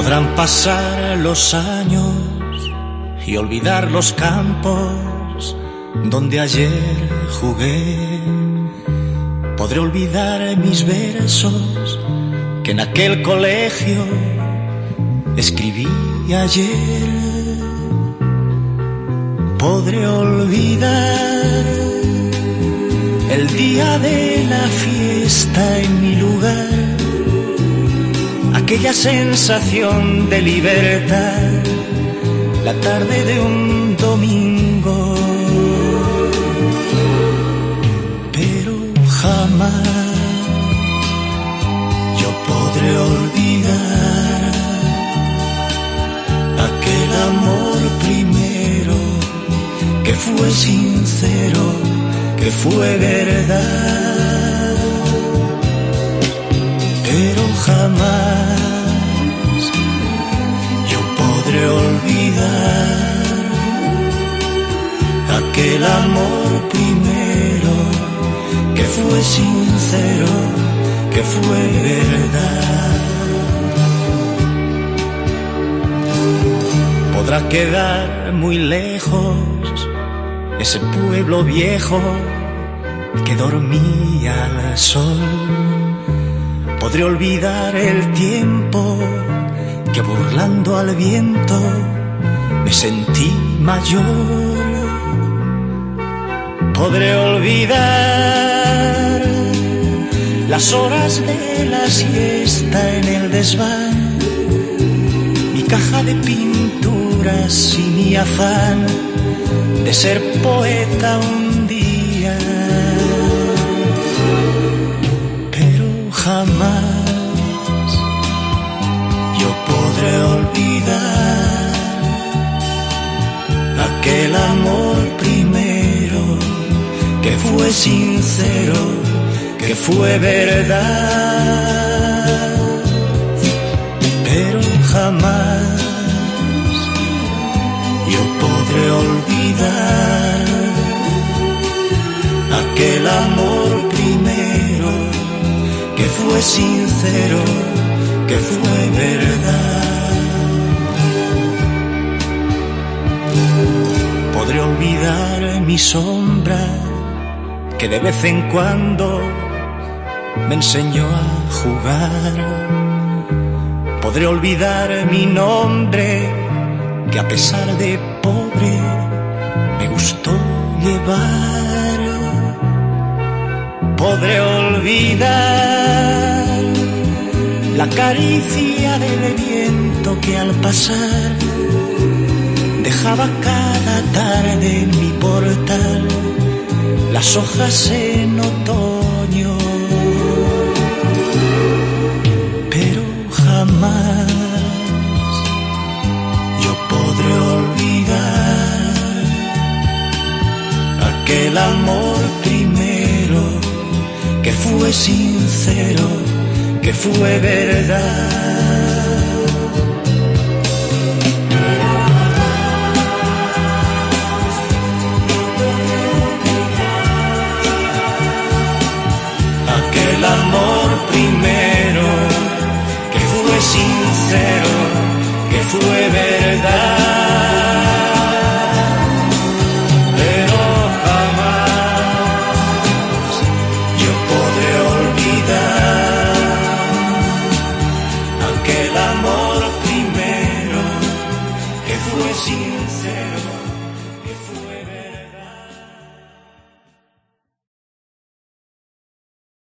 Podrán pasar los años y olvidar los campos donde ayer jugué. Podré olvidar mis versos que en aquel colegio escribí ayer. Podré olvidar el día de la fiesta en mi lugar, aquella sensación de libertad, la tarde de un domingo. Pero jamás yo podré olvidar aquel amor primero que fue sincero, que fue verdad. Pero jamás yo podré olvidar aquel amor primero que fue sincero, que fue verdad. Podrá quedar muy lejos ese pueblo viejo que dormía al sol. Podré olvidar el tiempo que burlando al viento me sentí mayor. Podré olvidar las horas de la siesta en el desván, mi caja de pinturas y mi afán de ser poeta un día. Pero jamás yo podré olvidar aquel amor primero que fue sincero, que fue verdad. Pero jamás yo podré olvidar aquel amor primero que fue sincero, que fue verdad. Podré olvidar mi sombra que de vez en cuando me enseñó a jugar. Podré olvidar mi nombre que a pesar de pobre me gustó llevar. Podré olvidar la caricia del viento que al pasar dejaba cada tarde en mi portal las hojas en otoño. Pero jamás yo podré olvidar aquel amor primero que fue sincero, que fue verdad. Aquel amor primero que fue sincero, que fue verdad. Pero jamás yo podré olvidar aquel amor primero que fue sincero.